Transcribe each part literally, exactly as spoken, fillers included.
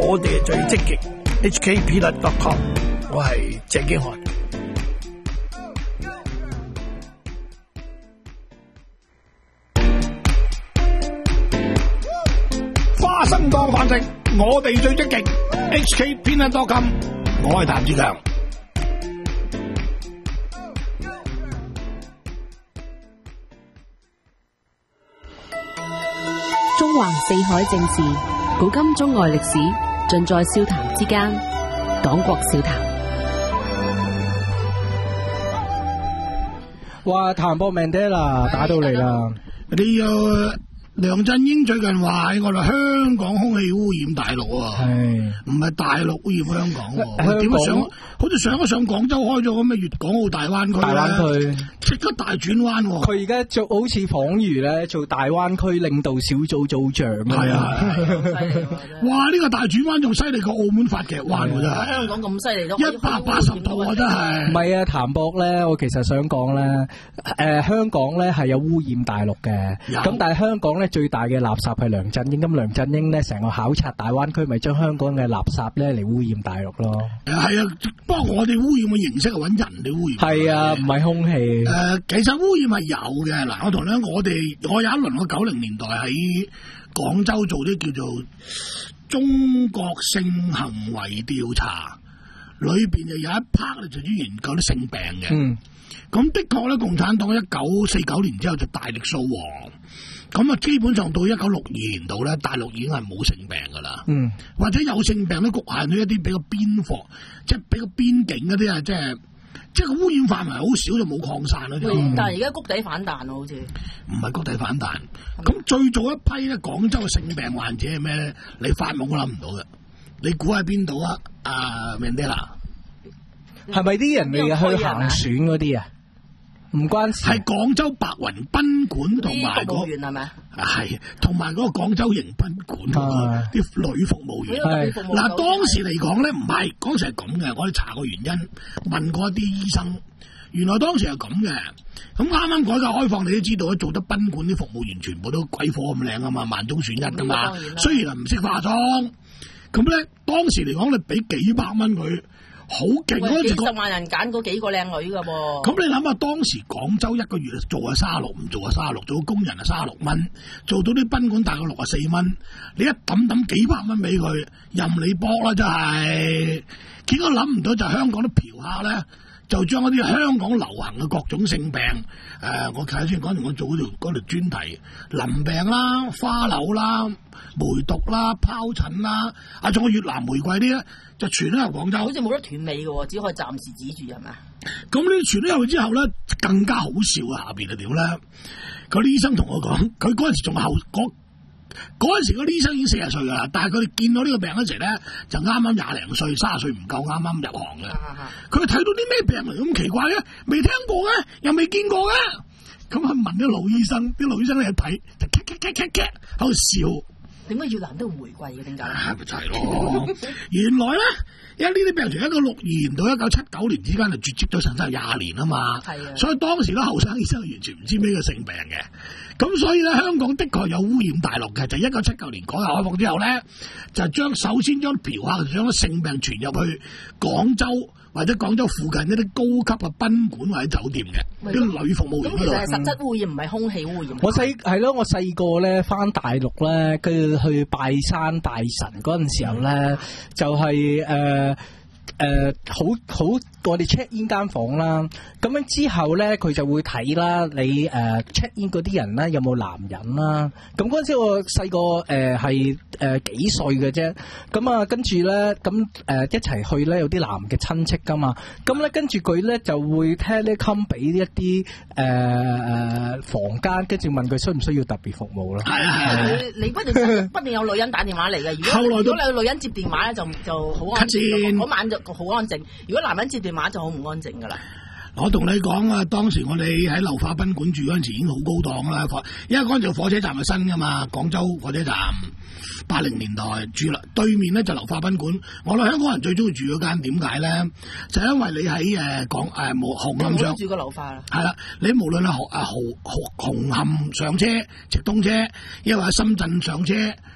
我哋最積極 H K Peanut dot com， 我係鄭經翰。花生當飯食，我哋最積極 H K Peanut dot com， 我係譚志強。 中環四海政治，古今中外歷史，盡在笑談之間。黨國笑談。 哇！譚博明爹啦，打到嚟啦！ 你有梁振英最近話喺我哋香港空氣污染大陸啊，係唔係大陸污染香港？點解上好似上一上廣州開咗咁嘅粵港澳大灣區？大灣區即刻大轉彎。 佢而家做好似仿如咧做大灣區領導小組組長。係啊！ 哇！呢個大轉彎仲犀利過澳門發嘅彎真係。 香港咁犀利都一百八十度啊！真係。 唔係啊，譚博咧，我其實想講咧，誒香港咧係有污染大陸嘅，咁但係香港咧。最大嘅垃圾係梁振英，咁梁振英咧成個考察大灣區，咪將香港嘅垃圾咧嚟污染大陸咯。 係啊，不過我哋污染嘅形式係揾人哋污染。係啊，唔係空氣。誒、 呃，其實污染係有嘅。嗱，我同你講，我哋我有一輪我九零年代喺廣州做啲叫做中國性行為調查，裏邊就有一 part 咧就專研究啲性病嘅。嗯。咁的確咧，共產黨一九四九年之後就大力掃黃。咁啊，基本上到一九六二年度咧，大陸已經係冇性病噶啦，嗯，或者有性病都局限於一啲比較邊防，即係比較邊境嗰啲啊，即係即係個污染範圍好少，就冇擴散嗰啲。 嗯、但係而家谷底反彈咯，好似唔係谷底反彈。咁最早一批咧，廣州嘅性病患者係咩咧？你發夢都諗唔到嘅，你估喺邊度啊？阿 Mandela 係咪啲人嚟去行船嗰啲啊？唔關事，係廣州白雲賓館同埋個服務員係咪？係同埋嗰個廣州迎賓館啲女服務員。嗱，當時嚟講咧，唔係嗰時係咁嘅。我哋查過原因，問過一啲醫生，原來當時係咁嘅。咁啱啱改革開放，你都知道，做得賓館啲服務員全部都鬼火咁靚啊嘛，萬中選一噶嘛。雖然係唔識化妝，咁咧當時嚟講，你俾幾百蚊佢。好勁嗰陣時， 幾十萬人揀嗰幾個靚女噶噃。 咁你諗下，當時廣州一個月做啊卅六，唔做啊卅六，做工人啊卅六蚊，做到啲賓館大概六啊四蚊，你一抌抌幾百蚊俾佢，任你搏啦，真係。結果諗唔到就香港啲嫖客咧，就將嗰啲香港流行嘅各種性病，誒、呃，我睇下先講完，我做嗰條嗰條專題，淋病啦、花柳啦、梅毒啦、疱疹啦，啊，仲有越南玫瑰啲咧。就傳咗入廣州， 好似冇得斷尾嘅，只可以暫時止住，係咪啊？ 咁呢傳咗入去之後咧，更加好笑啊！下邊係點咧？嗰啲醫生同我講，佢嗰陣時仲後嗰嗰陣時嗰啲醫生已經四十歲噶啦，但係佢哋見到呢個病嗰時咧，就啱啱廿零歲，卅歲唔夠，啱啱入行嘅。佢哋睇到啲咩病嚟咁奇怪嘅？未聽過嘅，又未見過嘅。咁佢問啲老醫生，啲老醫生咧一睇就咔咔咔咔咔喺度笑。 點解越南都玫瑰嘅？點解？ 係咪就係咯？原來咧，因為呢啲病從一九六二年到一九七九年之間就絕跡咗成真係廿年啊嘛。係啊。所以當時咧，後生醫生完全唔知咩叫性病嘅。咁所以咧，香港的確有污染大陸嘅，就一九七九年改革開放之後咧，就將首先將嫖客將性病傳入去廣州或者廣州附近一啲高級嘅賓館或者酒店嘅啲女服務員嗰度。咁其實係實質污染，唔係空氣污染。 我細係咯，我細個咧翻大陸咧，跟住去拜山拜神嗰陣時候咧，就係誒誒好好，我哋 check in 間房啦。咁樣之後咧，佢就會睇啦，你誒 check in 嗰啲人咧有冇男人啦。咁嗰陣時我細個誒係誒幾歲嘅啫。咁啊跟住咧，咁誒一齊去咧有啲男嘅親戚噶嘛。咁咧跟住佢咧就會 telecom 俾一啲誒誒房間，跟住問佢需唔需要特別服務咯。 係啊係啊。 你不定不定有女人打電話嚟嘅。如果如果你有女人接電話咧，就就好安靜。嗰晚就好安靜。如果男人接電話就好唔安靜噶啦。 我同你講啊，當時我哋喺流化賓館住嗰陣時已經好高檔啦，因為嗰陣時火車站係新噶嘛，廣州火車站八零年代住啦，對面咧就流化賓館。我哋香港人最中意住嗰間，點解咧？就因為你喺誒廣誒紅磡上住個流化啦， 係啦，你無論係紅誒紅紅紅磡上車直通車，因為喺深圳上車。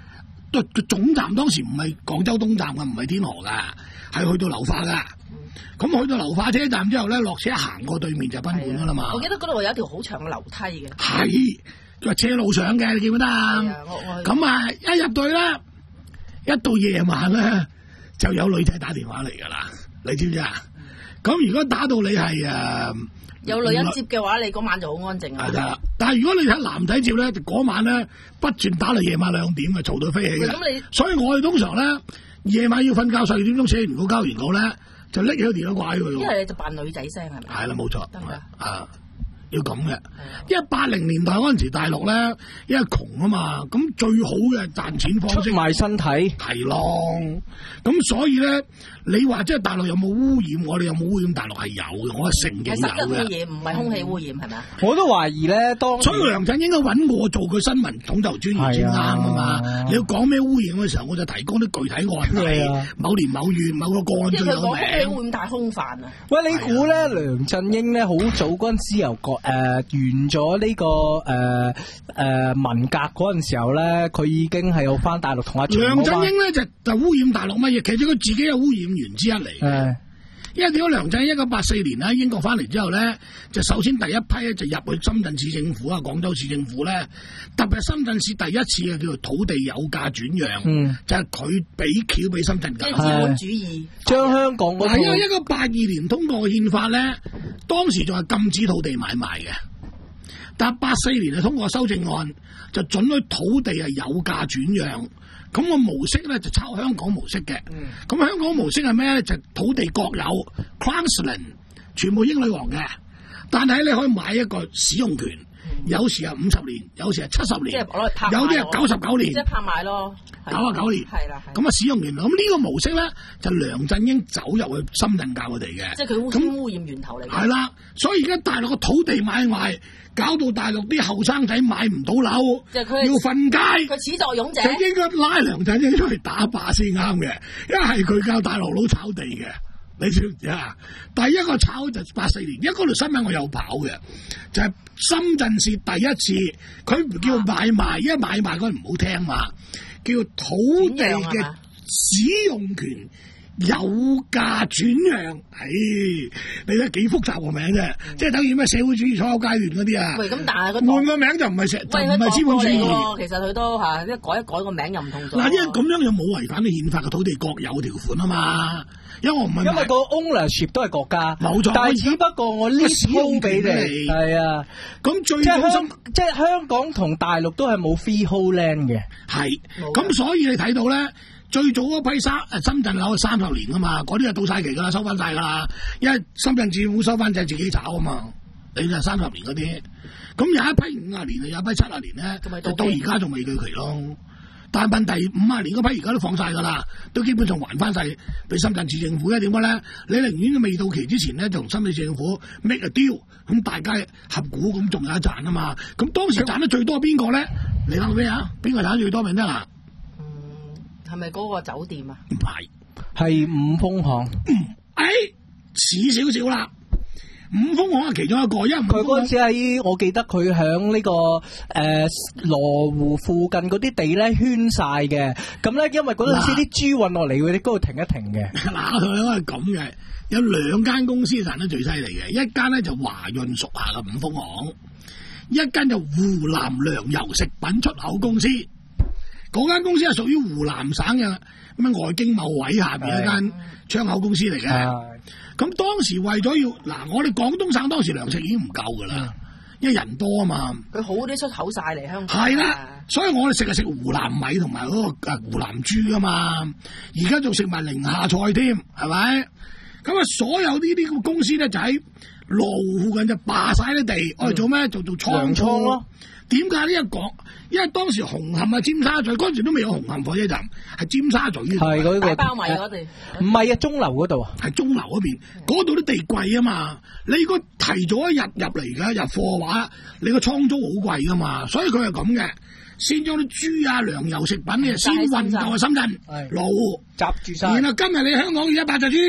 個個總站當時唔係廣州東站㗎，唔係天河㗎，係去到流化㗎。咁去到流化車站之後咧，落車行過對面就賓館㗎啦嘛。 我記得嗰度有一條好長嘅樓梯嘅。 係，就係車路上嘅，你記唔記得啊？咁啊，一入到去咧，一到夜晚咧，就有女仔打電話嚟㗎啦，你知唔知啊？咁、嗯、如果打到你係誒、呃、 有女人接嘅話，你嗰晚就好安靜啊。係啦， 但係如果你睇男仔接咧，嗰晚咧不斷打到夜晚兩點嘅，嘈到飛起嘅。咁你，所以我哋通常咧夜晚要瞓覺，十二點鐘寫完稿交完稿咧。就拎起個電話掛喺佢。因為你就扮女仔聲係咪？係啦，冇錯。得唔得啊？要咁嘅，因為八零年代嗰陣時大陸咧，因為窮啊嘛，咁最好嘅賺錢方式出賣身體係咯。咁所以咧，你話即係大陸有冇污染？我哋有冇污染？大陸係有嘅，我係承認有嘅。係實質嘅嘢，唔係空氣污染係咪啊？ 我都懷疑咧，當所以梁振英應該揾我做個新聞統籌專員先啱啊嘛。你要講咩污染嘅時候，我就提供啲具體案例，某年某月某個個案最有名。即係佢講空氣污染太空泛啊！ 喂，你估咧梁振英咧好早嗰陣時由國誒、呃、完咗呢、這個誒誒、呃呃、文革嗰陣時候咧，佢已經係有翻大陸同阿梁振英咧就就污染大陸乜嘢？其實佢自己係污染源之一嚟。 誒， 因為點解梁振英一九八四年咧英國翻嚟之後咧，就首先第一批咧就入去深圳市政府啊、廣州市政府咧，特別係深圳市第一次嘅叫做土地有價轉讓，嗯、就係佢俾橋俾深圳搞。 即係資本主義， 將香港嗰係因為一九八二年通過嘅憲法咧，當時仲係禁止土地買賣嘅。但八四年就通過修正案，就准許土地係有價轉讓，咁、個模式咧就抄香港模式嘅。咁、嗯、香港模式係咩咧？就土地國有 Crown 全部英女王嘅，但係你可以買一個使用權，嗯、有時係五十年，有時係七十年，有啲係九十九年， 即係拍賣咯， 九啊九年。係啦，咁啊使用權，咁呢個模式咧就梁振英走入去深圳教佢哋嘅， 即係佢污污染源頭嚟。 係啦，所以而家大陸個土地買賣。搞到大陸啲後生仔買唔到樓，要瞓街。 佢始作俑者， 佢應該拉梁振英出嚟打靶先啱嘅，因為係佢教大陸佬炒地嘅，你知唔知啊？第一個炒就八四年，因為嗰條新聞我有跑嘅，就係、是、深圳市第一次，佢唔叫買賣，啊、因為買賣嗰陣唔好聽嘛，叫土地嘅使用權。有價轉讓，唉，你睇幾複雜個名啫，嗯、即係等於咩社會主義所有階段嗰啲啊。 喂，咁但係換個名就唔係石，就唔係資本主義。 其實佢都嚇，一改一改個名又唔同咗。 嗱，因為咁樣又冇違反啲憲法嘅土地國有條款啊嘛。因為我唔係因為個 ownership 都係國家， 冇錯。 但係只不過我 lease 俾你，係啊。咁最即係香，即係香港同大陸都係冇 freehold land 嘅。 係，咁所以你睇到咧。最早嗰批沙誒深圳樓係三十年噶嘛，嗰啲就到晒期噶啦，收翻晒噶啦，因為深圳政府收翻就係自己炒啊嘛，你就三十年嗰啲，咁有一批五十年，有一批七十年咧，就到而家仲未到期咯。但係問題五十年嗰批而家都放晒噶啦，都基本上還翻晒俾深圳市政府。因為點解咧？你寧願未到期之前咧，就同深圳市政府 make a deal，咁大家合股，咁仲有一賺啊嘛。咁當時賺得最多邊個咧？你諗咩啊？邊個賺得最多咪得啦？ 係咪嗰個酒店啊？ 唔係， 係五豐行。 嗯，誒，似少少啦。五豐行係其中一個，因為佢嗰陣時喺，我記得佢響呢個誒、呃、羅湖附近嗰啲地咧圈晒嘅。咁咧，因為嗰陣時啲豬運落嚟，佢哋嗰度停一停嘅。 嗱，佢係咁嘅，有兩間公司賺得最犀利嘅，一間咧就華潤屬下嘅五豐行，一間就湖南糧油食品出口公司。嗰間公司係屬於湖南省嘅咩外經貿委下邊一間窗口公司嚟嘅。咁當時為咗要嗱，我哋廣東省當時糧食已經唔夠噶啦，因為人多啊嘛。佢好啲出口晒嚟香港。係啦，所以我哋食係食湖南米同埋嗰個誒湖南豬啊嘛。而家仲食埋寧夏菜添，係咪？咁啊，所有呢啲咁嘅公司咧就喺羅湖附近就霸晒啲地，我哋、嗯、做咩？做做倉倉咯。點解呢一講？因為當時紅磡啊、尖沙咀嗰陣時都未有紅磡火車站，係尖沙咀係嗰個包埋嗰地， 唔係啊，鐘樓嗰度啊， 係鐘樓嗰邊，嗰度啲地貴啊嘛。你如果提早一日入嚟嘅入貨嘅話，你個倉租好貴噶嘛，所以佢係咁嘅，先將啲豬啊、糧油食品嘅先運到去深圳羅湖集住晒，然後今日你香港要一百隻豬，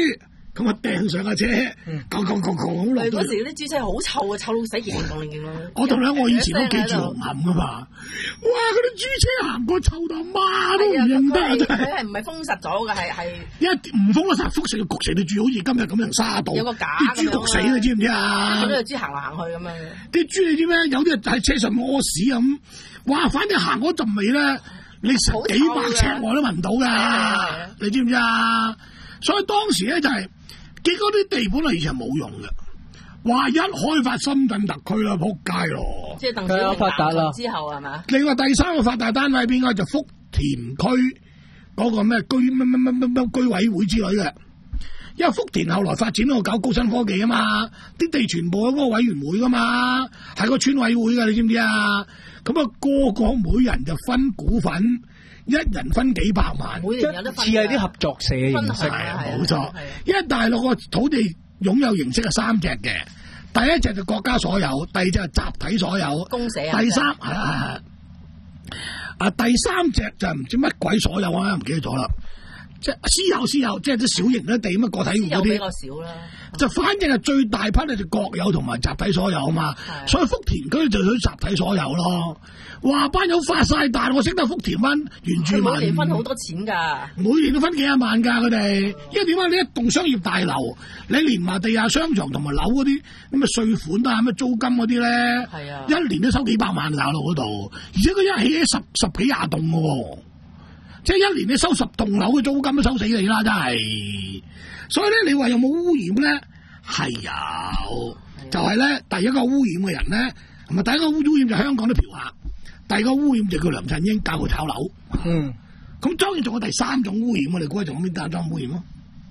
咁啊掟上架車，講講講講咁落到。 嗰時啲豬車好臭啊，臭到死勁勁勁啊！ 我同你講，我以前都記住紅磡噶嘛，哇！嗰啲豬車行過臭到媽都唔認得啊！真係佢係唔係封實咗嘅？係係一唔封得實，封實要焗死啲豬，好似今日咁樣沙度。 有個架啲豬焗死你知唔知啊？ 嗰啲豬行嚟行去咁樣。 啲豬你知咩？有啲喺車上屙屎咁，哇！反正行嗰陣味咧，你成幾百尺外都聞到㗎，你知唔知啊？所以當時咧就係、是。結果啲地本來以前冇用嘅，哇！一開發深圳特區啦，撲街咯！ 即係鄧小平發達啦之後係嘛？ 另外第三個發達單位邊個就福田區嗰個咩居乜乜乜乜乜居委會之類嘅，因為福田後來發展到搞高新科技啊嘛，啲地全部喺嗰個委員會噶嘛，係個村委會噶，你知唔知啊？咁啊個個每人就分股份。一人分幾百萬， 每人有得分， 似係啲合作社形式， 冇錯。因為大陸個土地擁有形式係三隻嘅，第一隻就國家所有，第二隻係集體所有， 公社啊。 第三係啊，啊第三隻就唔知乜鬼所有啊，唔記得咗啦。即係私有私有，即係啲小型嘅地咁啊，個體戶嗰啲比較少啦。就反正係最大批咧就國有同埋集體所有啊嘛，所以福田區就屬於集體所有咯。哇！班友發晒達，我識得福田灣原住民， 每年分好多錢㗎， 每年都分幾廿萬㗎佢哋。因為點解？你一棟商業大樓，你連埋地下商場同埋樓嗰啲咁嘅稅款啊、咩租金嗰啲咧， 係啊， 一年都收幾百萬㗎咯嗰度，而且佢一起起十十幾廿棟嘅喎。即係一年你收十棟樓嘅租金都收死你啦，真係。所以咧，你話有冇污染咧？係有，就係、是、咧，第一個污染嘅人咧，同埋第一個污染就香港啲嫖客，第二個污染就叫梁振英教佢炒樓。 嗯， 咁當然仲有第三種污染，我哋估下仲有邊單種污染咯？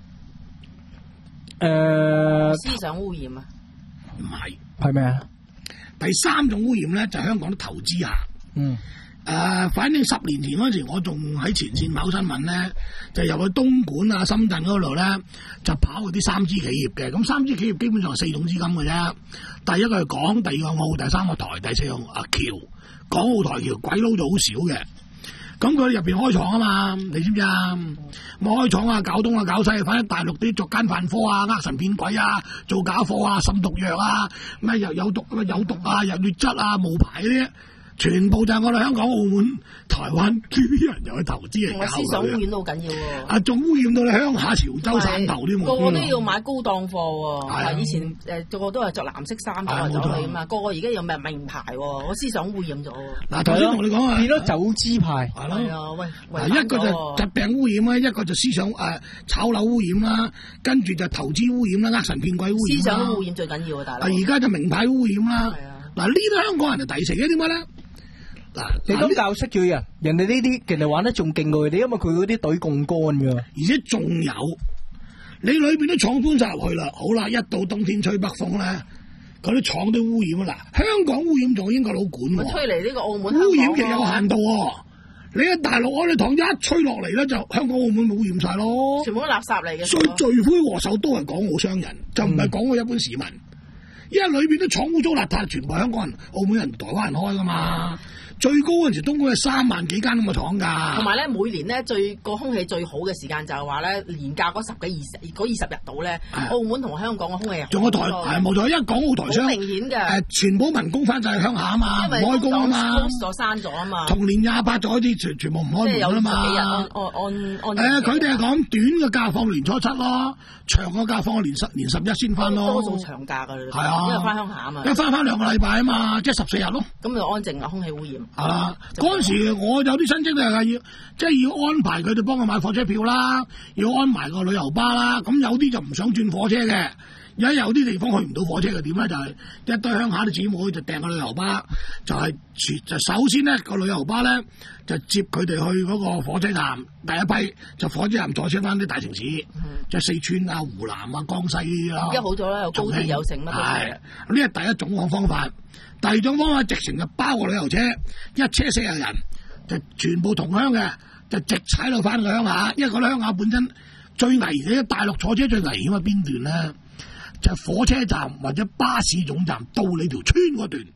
誒、呃， 思想污染啊？ 唔係， 係咩啊？ 第三種污染咧就係、香港啲投資客。 嗯。 誒、呃，反正十年前嗰陣時，我仲喺前線跑新聞咧，就入去東莞啊、深圳嗰度咧，就跑嗰啲三資企業嘅。咁三資企業基本上係四種資金嘅啫。第一個係港，第二個澳，第三個台，第四個阿橋。港澳台橋鬼佬就好少嘅。咁佢入邊開廠啊嘛，你知唔知啊？冇開廠啊，搞東啊，搞西，反正大陸啲作奸犯科啊、呃神騙鬼啊、做假貨啊、滲毒藥啊、咩又有毒啊、有毒啊、有劣質啊、無牌嗰啲。全部就係我哋香港、澳門、台灣呢啲人又去投資嚟搞佢。 思想污染都好緊要喎。 啊，仲污染到你鄉下潮州汕頭添喎。 個個都要買高檔貨喎。係、嗯、以前誒個個都係着藍色衫走嚟走去啊嘛。個個而家有咩名牌喎？我思想污染咗。嗱，頭先同你講啊， 變咗走資派。 係咯。 係啊，喂， 嗱，一個就疾病污染啦，一個就思想誒、呃、炒樓污染啦，跟住就投資污染啦，呃神騙鬼污染。思想污染最緊要啊，大佬。 而家就名牌污染啦。嗱，呢啲香港人就抵死嘅，點解咧？ 嗱，你咁教識咗人，人哋呢啲人哋玩得仲勁過佢哋，因為佢嗰啲隊槓桿噶， 而且仲有你裏邊啲廠搬晒入去啦，好啦，一到冬天吹北風咧，嗰啲廠都污染啊！嗱，香港污染仲英國佬管喎， 吹嚟呢個澳門污染其實有限度喎。你喺大陸嗰啲糖一吹落嚟咧，就香港澳門冇污染晒咯， 全部都垃圾嚟嘅。 所以罪魁禍首都係港澳商人，就唔係港澳一般市民，嗯、因為裏邊啲廠污糟邋遢，全部香港人、澳門人、台灣人開噶嘛。最高嗰陣時，東莞係三萬幾間咁嘅廠㗎。同埋咧，每年咧最個空氣最好嘅時間就係話咧，年假嗰十幾二十嗰二十日度咧，澳門同香港嘅空氣仲有台係冇錯，因為港澳台商明顯嘅誒、 呃，全部民工翻晒鄉下啊嘛，唔開工啊嘛， 咗閂咗啊嘛。 同年廿八就開始全全部唔開門啦嘛。 即係有幾日按按按誒， 佢哋係講短嘅假放年初七咯，長嘅假放年十年十一先翻咯。 多數長假㗎， 係啊， 因為翻鄉下啊嘛。 一翻翻兩個禮拜啊嘛，即係十四日咯。 咁就安靜啊，空氣污染。 啊！嗰陣時我有啲親戚就係要，即係要安排佢哋幫我買火車票啦，要安埋個旅遊巴啦。咁有啲就唔想轉火車嘅，而家有啲地方去唔到火車嘅點咧，就係、是、一堆鄉下啲姊妹就訂個旅遊巴，就係、是、就首先咧個旅遊巴咧就接佢哋去嗰個火車站，第一批就火車站再車翻啲大城市，即、嗯、係四川啊、湖南啊、江西呢啲啦。 而家好咗啦，有高鐵有城乜都係。 呢係第一種方法。第二種方法直情就包個旅遊車，一車四十人，就全部同鄉嘅，就直踩到翻個鄉下。因為個鄉下本身最危險，大陸坐車最危險嘅邊段咧，就係、火車站或者巴士總站到你條村嗰段，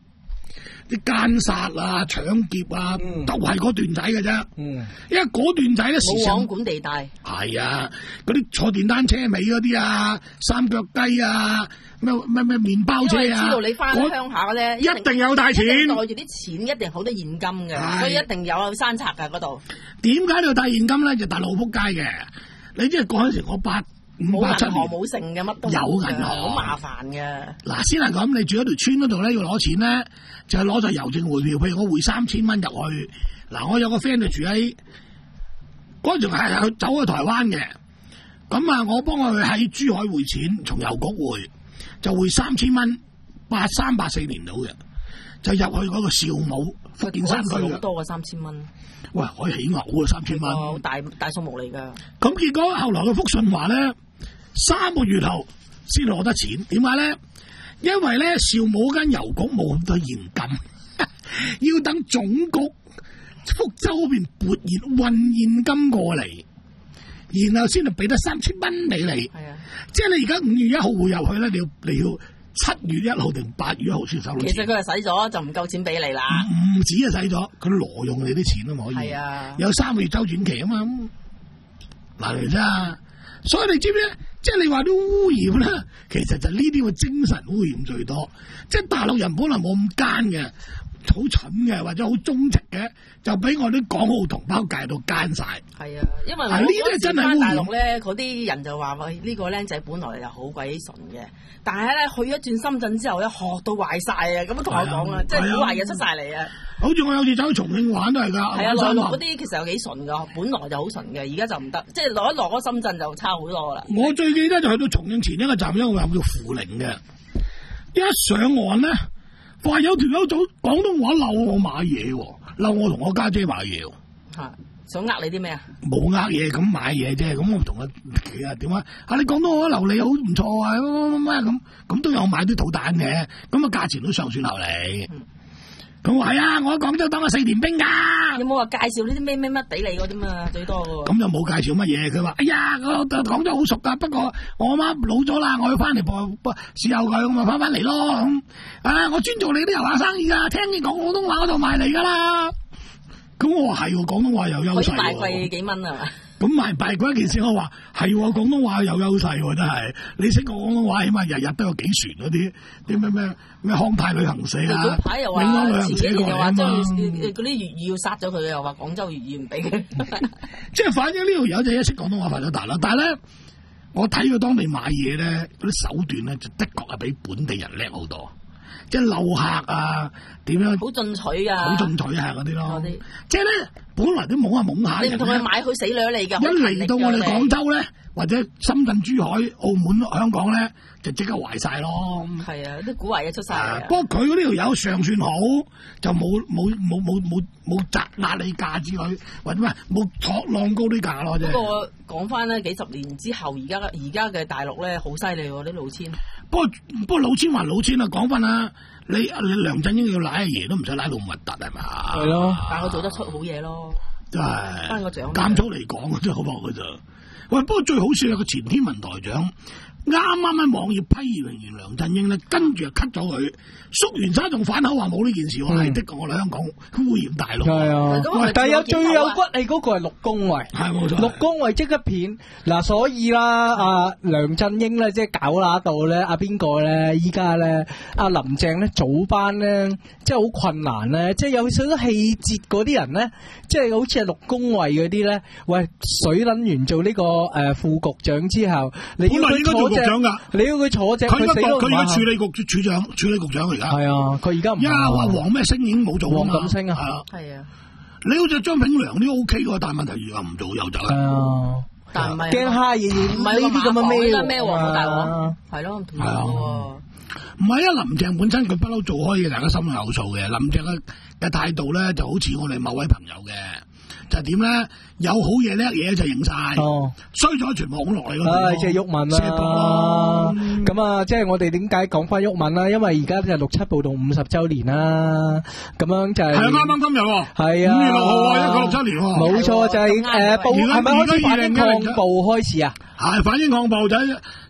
啲奸殺啊、搶劫啊， 嗯、 都係嗰段仔嘅啫。 嗯， 因為嗰段仔咧時常冇網管地帶。 係啊，嗰啲坐電單車尾嗰啲啊、三腳雞啊、咩咩咩麵包車啊， 因為知道你翻鄉下咧， 一定有帶錢， 袋住啲錢，一定好多現金嘅，所以一定有山賊㗎嗰度。 點解你要帶現金咧？就大陸撲街嘅。你即係嗰陣時我八五八七年冇剩嘅，乜都有銀行， 好麻煩嘅。 嗱，先係咁，你住喺條村嗰度咧，要攞錢咧，就係攞咗郵政匯票。譬如我匯三千蚊入去，嗱，我有個 friend 就住喺嗰陣係係走去台灣嘅，咁啊，我幫佢喺珠海匯錢，從郵局匯，就匯三千蚊，八三八四年到嘅，就入去嗰個邵武福建山區好多嘅三千蚊。 喂，可以起牛啊！三千蚊， 大大數目嚟㗎。 咁結果後來嘅福信話咧，三個月後先攞得錢，點解咧？因為咧邵武間郵局冇咁多現金，要等總局福州嗰邊撥現運現金過嚟，然後先至俾得三千蚊俾你。係啊，即係你而家五月一號匯入去咧，你要你要七月一號定八月一號先收到錢。 其實佢係使咗就唔夠錢俾你啦。 唔止係使咗，佢挪用你啲錢啊嘛，可以。 係啊，有三個月周轉期啊嘛。嗱嚟啫，所以你知唔知？即係你話啲污染咧，其實就呢啲嘅精神污染最多。即係大陸人本來冇咁奸嘅，好蠢嘅或者好忠直嘅，就俾我啲港澳同胞戒到奸晒。 係啊，因為我嗰時翻大陸咧，嗰啲人就話喂，呢個僆仔本來就好鬼純嘅，但係咧去咗轉深圳之後咧，學到壞晒啊！咁樣同我講啊，即係好壞嘢出晒嚟啊！ 好似我有次走去重慶玩都係㗎。 係啊，內陸嗰啲其實有幾純㗎，本來就好純嘅，而家就唔得，即係落一落咗深圳就差好多啦。 我最記得就去到重慶前一個站，一個站叫涪陵嘅，一上岸咧，話有條友做廣東話鬧我買嘢喎，鬧我同我家姐買嘢喎。 嚇！想呃你啲咩啊？ 冇呃嘢，咁買嘢啫。咁我同佢企啊點啊？啊你廣東話流利好唔錯啊！乜咁咁都有買啲土蛋嘅，咁啊價錢都尚算合理。咁話係啊，我喺廣州當過四年兵㗎。 有冇話介紹呢啲咩咩乜俾你嗰啲嘛？最多喎。 咁又冇介紹乜嘢，佢話：哎呀，我廣州好熟㗎，不過我阿媽老咗啦，我要翻嚟播播伺候佢，咁咪翻返嚟咯。咁啊，我尊重你啲油畫生意㗎，聽你講廣東話我就賣嚟㗎啦。咁我話係喎，廣東話有優勢喎。 賣貴幾蚊係嘛？ 咁賣賣嗰一件事，我話係喎，廣東話有優勢喎，真係。你識講廣東話，起碼日日都有幾船嗰啲啲咩咩咩康泰旅行社啊， 排又話前幾年又話將嗰啲粵語要殺咗佢，又話廣州粵語唔俾佢。 即係反正呢條友就一識廣東話發咗達啦。但係咧，我睇佢當地買嘢咧，嗰啲手段咧，就的確係比本地人叻好多。即係漏客啊，點樣？ 好進取啊！ 好進取啊，嗰啲咯。即係咧，本來都冇話懵下人。 你唔同佢買，佢死女嚟㗎。 一嚟到我哋廣州咧，或者深圳、珠海、澳門、香港咧，就即刻壞晒咯。 係啊，啲古惑嘢出晒嚟。 不過佢嗰呢條友尚算好，就冇冇冇冇冇冇砸壓你價之類，或者咩冇托浪高啲價咯啫。 不過講翻咧，幾十年之後，而家而家嘅大陸咧，好犀利喎啲老千。 不過不過老千還老千啊，講翻啦，你你梁振英要賴阿爺都唔使賴到咁核突係嘛？ 係咯， 但係我做得出好嘢咯， 真係頒個獎。 監粗嚟講真係好薄㗎咋。喂，不過最好笑係個前天文台長。啱啱喺網頁批評完梁振英咧，跟住就 cut 咗佢，縮完沙仲反口話冇呢件事喎，係、嗯、的確我哋香港污染大陸。係啊，但係有最有骨氣嗰個係陸恭蕙，係冇錯。陸恭蕙即刻片嗱，所以啦，阿、啊、梁振英咧即係搞乸到咧，阿邊個咧依家咧，阿、啊、林鄭咧早班咧，即係好困難咧，即係有少少氣節嗰啲人咧，即係好似係陸恭蕙嗰啲咧，喂水撚完做呢、這個誒、呃、副局長之後，你要佢坐。局長噶，你要佢坐正，佢而家佢而家處理局處長，處理局長而家。 係啊，佢而家唔。 呀，話黃咩星已經冇做啊嘛。 黃錦星啊， 係啊。 你好似張炳良都 O K 喎，但係問題而家唔做又走。係啊， 但係唔係驚蝦嘢，唔係呢啲咁嘅咩咩喎，大佬。係咯，係啊。 唔係啊，林鄭本身佢不嬲做開嘅，大家心裏有數嘅。林鄭嘅嘅態度咧，就好似我哋某位朋友嘅。就點咧？有好嘢叻嘢就贏晒，衰咗全部拱落嚟咯。 唉，即係毓民啦。咁啊，即係我哋點解講翻毓民啦？因為而家就六七暴動五十週年啦。咁樣就係係啊，啱啱今日喎。係啊，五月六號啊，一九六七年喎。冇錯，就係誒暴係咪開始反英抗暴開始啊？ 係反英抗暴就喺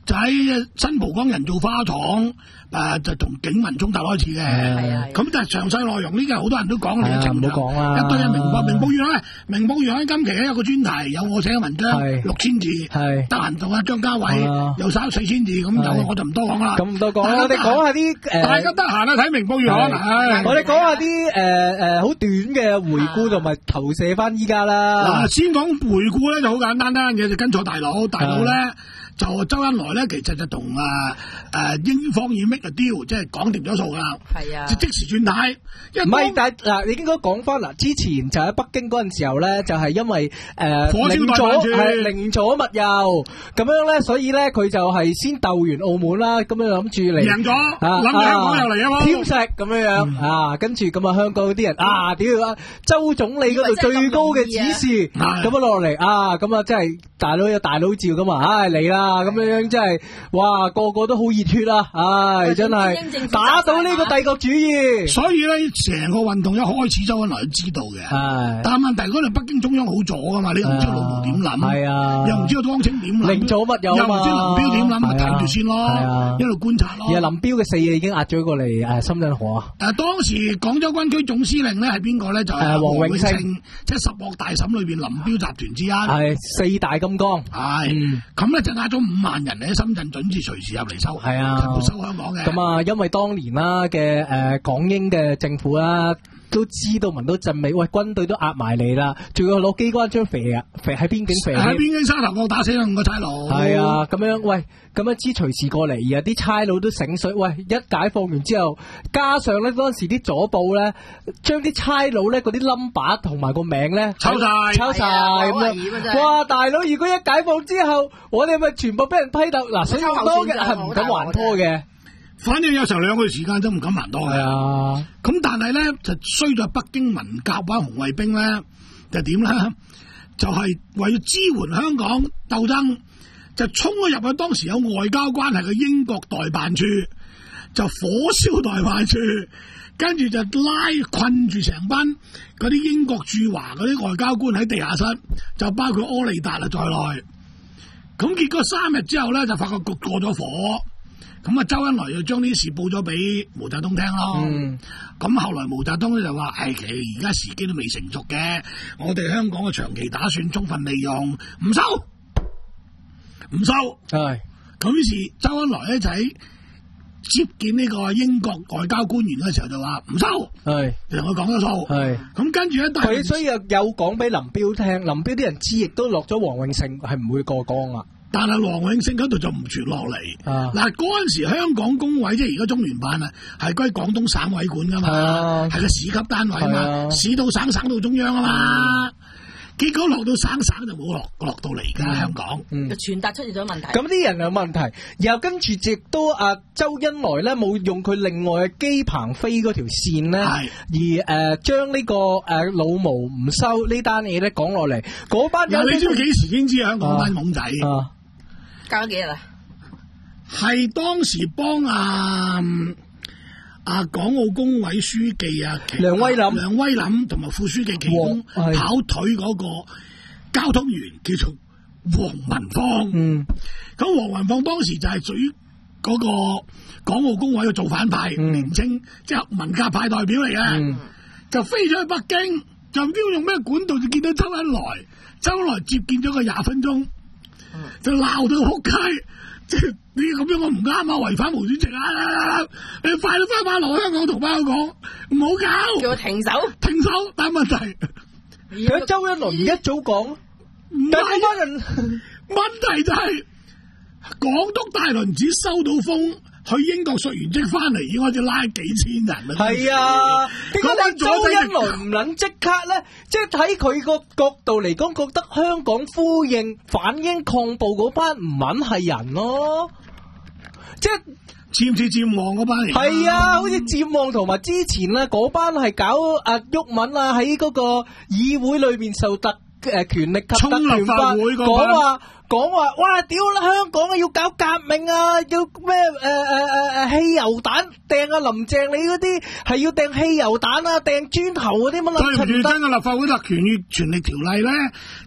就喺新蒲崗人造花廠。誒就同警民衝突開始嘅，咁但係詳細內容呢個好多人都講嘅， 唔好講啦。 一堆嘅明報明報月刊，明報月刊今期咧有個專題，有我寫嘅文章六千字，得閒同阿張家偉又寫四千字，咁有我就唔多講啦。 咁唔多講，我哋講下啲誒， 大家得閒啊睇明報月刊， 我哋講下啲誒誒好短嘅回顧同埋投射翻依家啦。 嗱，先講回顧咧就好簡單單嘅，就跟錯大佬，大佬咧。就周恩來咧，其實就同誒誒英方已 make a deal，即係講掂咗數噶， 係啊， 就即時轉態。 唔係，但係嗱，你應該講翻嗱，之前就喺北京嗰陣時候咧，就係、是、因為誒、呃、 火燒代辦處係零咗密郵，咁樣咧，所以咧佢就係先鬥完澳門啦，咁樣諗住嚟贏咗，諗住香港又嚟啊嘛， 添食咁樣樣、嗯、啊，跟住咁啊香港嗰啲人啊，屌啊，周總理嗰度最高嘅指示咁啊落嚟啊，咁啊真係大佬有大佬照咁啊，唉嚟啦！咁樣樣真係，哇個個都好熱血啊！唉，真係打倒呢個帝國主義。 所以咧，成個運動一開始，周恩來都知道嘅。係，但係問題嗰度北京中央好咗噶嘛，你又唔知老毛點諗，係啊，又唔知道江青點諗， 零咗乜有啊嘛， 又唔知林彪點諗，咪睇住先咯，一路觀察咯。 而林彪嘅四嘢已經壓咗過嚟誒深圳河啊。 誒，當時廣州軍區總司令咧係邊個咧？就係黃永勝，即係十國大審裏邊林彪集團之一，係四大金剛。 係，咁咧就壓咗五萬人喺深圳，準備隨時入嚟收，係啊，收香港嘅。 咁啊，因為當年啦嘅誒港英嘅政府啦，都知道聞到陣味，喂軍隊都壓埋嚟啦，仲要攞機關槍肥啊，肥喺邊境肥。 喺邊境沙頭角打死咗五個差佬。 係啊，咁樣喂，咁樣知隨時過嚟，而家啲差佬都醒水，喂一解放完之後，加上咧嗰陣時啲左報咧，將啲差佬咧嗰啲 number 同埋個名咧抄晒， 抄晒咁樣。哇，大佬，如果一解放之後，我哋咪全部俾人批鬥嗱，所以好多嘅係唔敢還拖嘅。 反正有時候兩個月時間都唔敢還拖嘅。啊，咁但係咧就衰咗北京文革班紅衛兵咧，就點咧？就係、是、為咗支援香港鬥爭，就衝咗入去當時有外交關係嘅英國代辦處，就火燒代辦處，跟住就拉困住成班嗰啲英國駐華嗰啲外交官喺地下室，就包括柯利達啊在內。咁結果三日之後咧，就發覺局過咗火，咁啊周恩來就將呢啲事報咗俾毛澤東聽咯。咁、嗯、後來毛澤東咧就話：，唉、哎，其實而家時機都未成熟嘅，我哋香港嘅長期打算充分利用，唔收，唔收。係。咁於是周恩來咧就喺接見呢個英國外交官員嘅時候就話唔收，係，就同佢講咗數，係。咁跟住咧， 佢所以有講俾林彪聽，林彪啲人知，亦都落咗黃永勝係唔會過江啦。 但係黃永勝嗰度就唔傳落嚟。嗱，嗰陣時香港工委即係而家中聯辦啊，係歸廣東省委管噶嘛，係個市級單位嘛，市到省，省到中央啊嘛。結果落到省省就冇落落到嚟㗎，香港， 嗯，就傳達出現咗問題。 咁啲人有問題，然後跟住亦都啊周恩來咧冇用佢另外嘅機鵬飛嗰條線咧，而誒將呢個誒老毛唔收呢單嘢咧講落嚟，嗰班人你知唔知幾時先知香港班懵仔？ 隔咗幾日啊？ 係當時幫啊。啊！港澳工委書記啊， 梁威林、 梁威林同埋副書記其中跑腿嗰個交通員叫做黃文芳。嗯，咁黃文芳當時就係屬於嗰個港澳工委嘅造反派，嗯、年青即係文革派代表嚟嘅，嗯、就飛咗去北京，就唔知用咩管道就見到周恩來，周恩來接見咗佢廿分鐘，嗯、就鬧到仆街。即係你咁樣我唔啱啊，違反毛主席啊！你快啲翻返落香港同胞講，唔好搞， 叫我停手， 停手。但係問題， 佢周恩來唔一早講，唔係班人。 問題就係、是、港督大輪只收到風，去英國述完職翻嚟，已經開始拉幾千人啦。係啊，點解你周恩來唔撚即刻咧？即係睇佢個角度嚟講，覺得香港呼應反英抗暴嗰班唔撚係人咯，即係似唔似佔旺嗰班人？係啊，好似佔旺同埋之前咧嗰班係搞阿毓民啊喺嗰個議會裏邊受特誒權力及特權法講話。講話哇屌啦！香港啊要搞革命啊，要咩誒誒誒誒汽油彈掟啊林鄭你嗰啲係要掟汽油彈啊掟磚頭嗰啲乜啦？對唔住，將個立法會特權與權力條例咧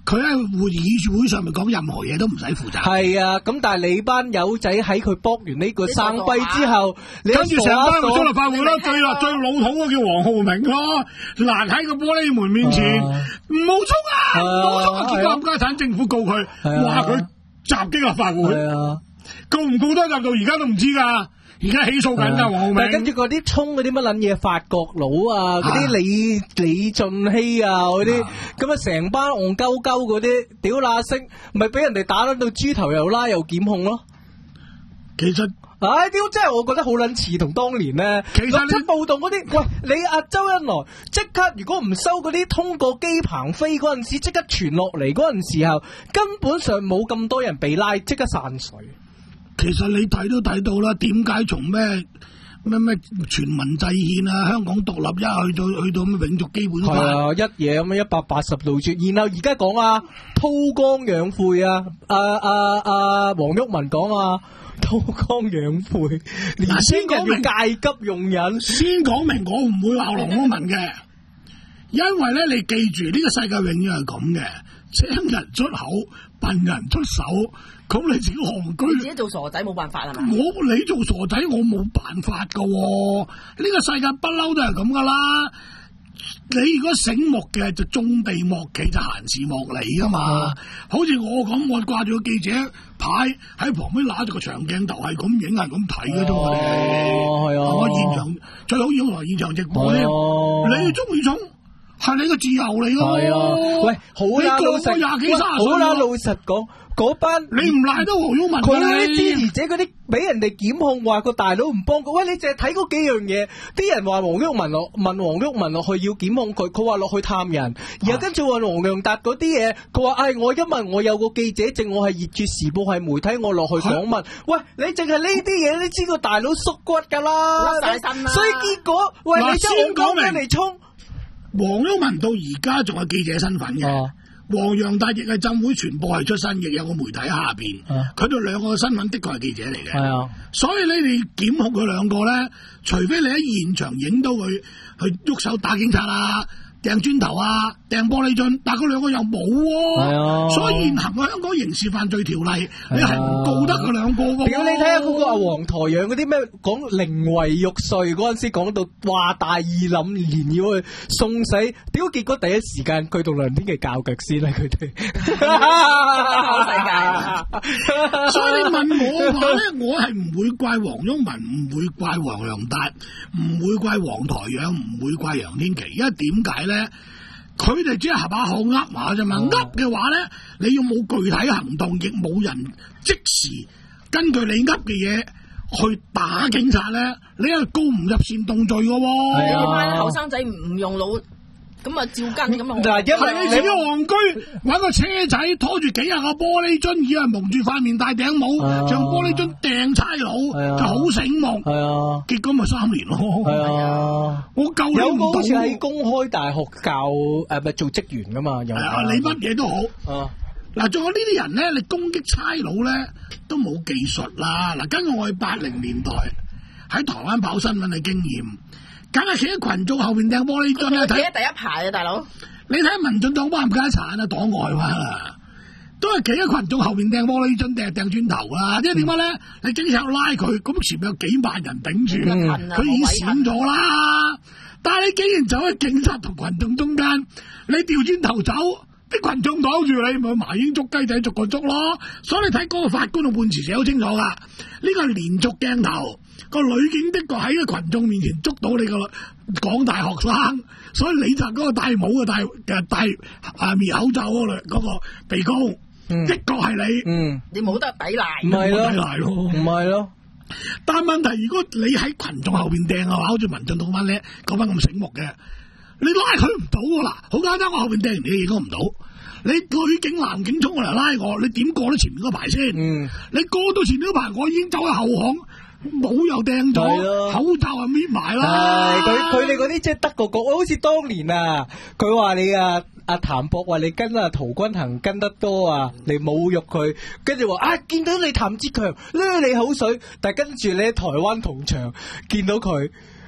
佢喺會議會上面講任何嘢都唔使負責。 係啊，咁但係你班友仔喺佢搏完呢個生輝之後，你跟住成班咪出立法會咯， 明明最啦最老土嗰叫黃浩明咯，攔喺個玻璃門面前，唔好衝啊，唔好衝啊！結果冚家產政府告佢，話佢襲擊立法會，告唔告得入到而家都唔知㗎。而家起訴緊㗎，黃浩明。 但係跟住嗰啲衝嗰啲乜撚嘢法國佬啊，嗰啲李李俊熙啊嗰啲，咁啊成班戇鳩鳩嗰啲屌乸星，咪俾人哋打得到豬頭又拉又檢控咯。 其實， 唉屌，真係我覺得好撚似同當年咧， 其實六七暴動嗰啲，喂你阿周恩來即刻如果唔收嗰啲通過機棚飛嗰陣時，即刻傳落嚟嗰陣時候，根本上冇咁多人被拉，即刻散水。 其實你睇都睇到啦，點解從咩咩咩全民制憲啊、香港獨立一去到去到咩永續基本法， 係啊，一嘢咁樣一百八十度轉，然後而家講啊，韜光養晦啊，阿阿阿黃毓民講啊，韜光養晦，年輕人要戒急用忍。 先講明我唔會鬧黃毓民嘅，因為咧你記住呢、這個世界永遠係咁嘅，青人出口，笨人出手。咁你自己戇居， 自己做傻仔冇辦法係咪？ 我你做傻仔，我冇辦法噶、哦。呢、這個世界不嬲都係咁噶啦。你如果醒目嘅就種地莫企，就閒事莫理噶嘛。嗯、好似我咁，我掛住個記者牌喺旁邊拿住個長鏡頭，係咁影係咁睇嘅啫。我哋係啊，我現場最好要來現場直播咧。你中意衝係你個自由嚟噶。係啊， 喂，好啦，老實廿幾卅歲，好啦，老實講。嗰班你唔賴得黃毓民， 佢嗰啲支持者嗰啲俾人哋檢控話個大佬唔幫佢，喂你淨係睇嗰幾樣嘢，啲人話黃毓民落問黃毓民落去要檢控佢，佢話落去探人，然後跟住話黃良達嗰啲嘢，佢話唉我因為我有個記者證，我係熱血時報係媒體，我落去訪問，喂你淨係呢啲嘢，你知個大佬縮骨㗎啦， 甩晒身啦， 所以結果喂你真係講緊嚟衝， 黃毓民到而家仲係記者身份嘅。啊黃洋達亦係浸會傳播係出身，亦有個媒體喺下邊，佢哋兩個身份的確係記者嚟嘅，係啊，所以你哋檢控佢兩個咧，除非你喺現場影到佢去喐手打警察啊、掟磚頭啊、掟玻璃樽，但係佢兩個又冇喎，係啊，所以現行嘅香港刑事犯罪條例，你係唔告得佢兩個嘅。 屌你睇下嗰個阿黃台仰嗰啲咩講寧為玉碎嗰陣時講到話大義凜然要去送死，屌結果第一時間佢同梁天琦較腳先啦，佢哋。世界。 所以你問我話咧，我係唔會怪黃毓民，唔會怪黃良達，唔會怪黃台仰，唔會怪楊天琦，因為點解咧？佢哋只係合把口噏話啫嘛，噏嘅話咧，你要冇具體行動，亦冇人即時根據你噏嘅嘢去打警察咧，你係告唔入煽動罪嘅喎。 係啊，班後生仔唔用腦。咁啊，照跟咁啊！ 嗱，因為你自己戇居，揾個車仔拖住幾廿個玻璃樽，以為蒙住塊面戴頂帽，將玻璃樽掟差佬，就好醒目。係啊，結果咪三年咯。係啊，我救你唔到。有個好似喺公開大學教誒，咪做職員噶嘛？係啊，你乜嘢都好。嗱，仲有呢啲人咧，你攻擊差佬咧，都冇技術啦。嗱，根據我哋八零年代喺台灣跑新聞嘅經驗。梗係企喺群眾後邊掟玻璃樽啊！ 企喺第一排啊，大佬！ 你睇民進黨幫唔家產啊，黨外嘛，都係企喺群眾後邊掟玻璃樽、掟掟磚頭啦。因為點解咧？你警察拉佢，咁前面有幾萬人頂住，佢、嗯、已經閃咗啦。但係你竟然走喺警察同群眾中間，你調轉頭走，啲群眾擋住你，咪麻鷹捉雞仔逐個捉咯。所以你睇嗰個法官嘅判詞寫好清楚噶，呢、這個係連續鏡頭。個女警的確喺個群眾面前捉到你個港大學生，所以你就嗰個戴帽嘅戴嘅戴啊面口罩嗰個嗰個鼻哥，嗯、的確係你，嗯、你冇得抵賴， 唔係咯， 抵賴咯，唔係咯。 但係問題，如果你喺群眾後邊掟嘅話，好似民進黨班咧嗰班咁醒目嘅，你拉佢唔到噶啦，好簡單，我後邊掟完你影都唔到。你女警男警衝過嚟拉我，你點過到前面嗰排先？嗯、你過到前面嗰排，我已經走喺後巷。冇又掟咗，口罩啊搣埋啦！ 佢佢哋嗰啲即係得個講，好似當年啊，佢話你啊阿譚博話你跟啊陶君行跟得多啊，你侮辱佢，跟住話啊見到你譚志強濺你口水，但係跟住你喺台灣同場見到佢。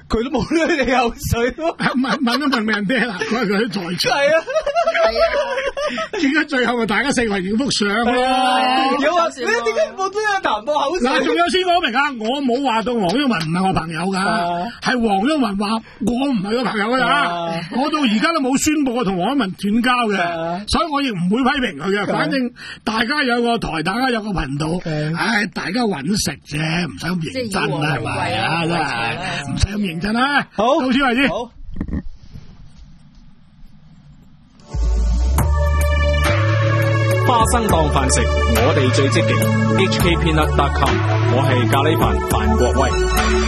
佢都冇呢你口水咯。 問問一問人爹啦，佢話佢喺在場。 係啊， 係啊， 點解最後咪大家四圍影幅相咯？ 有話你點解冇邊有談過口水？ 嗱，仲有先講明啊，我冇話到黃毓民唔係我朋友㗎，係黃毓民話我唔係個朋友㗎咋，我到而家都冇宣佈過同黃毓民斷交嘅，所以我亦唔會批評佢嘅。反正大家有個台，大家有個頻道，唉，大家揾食啫，唔使咁認真啦，係咪啊？真係唔使咁認真啦。 好， 到此為止。 好。 花生當飯食，我哋最積極。H K Peanut dot com， 我係咖喱飯范國威。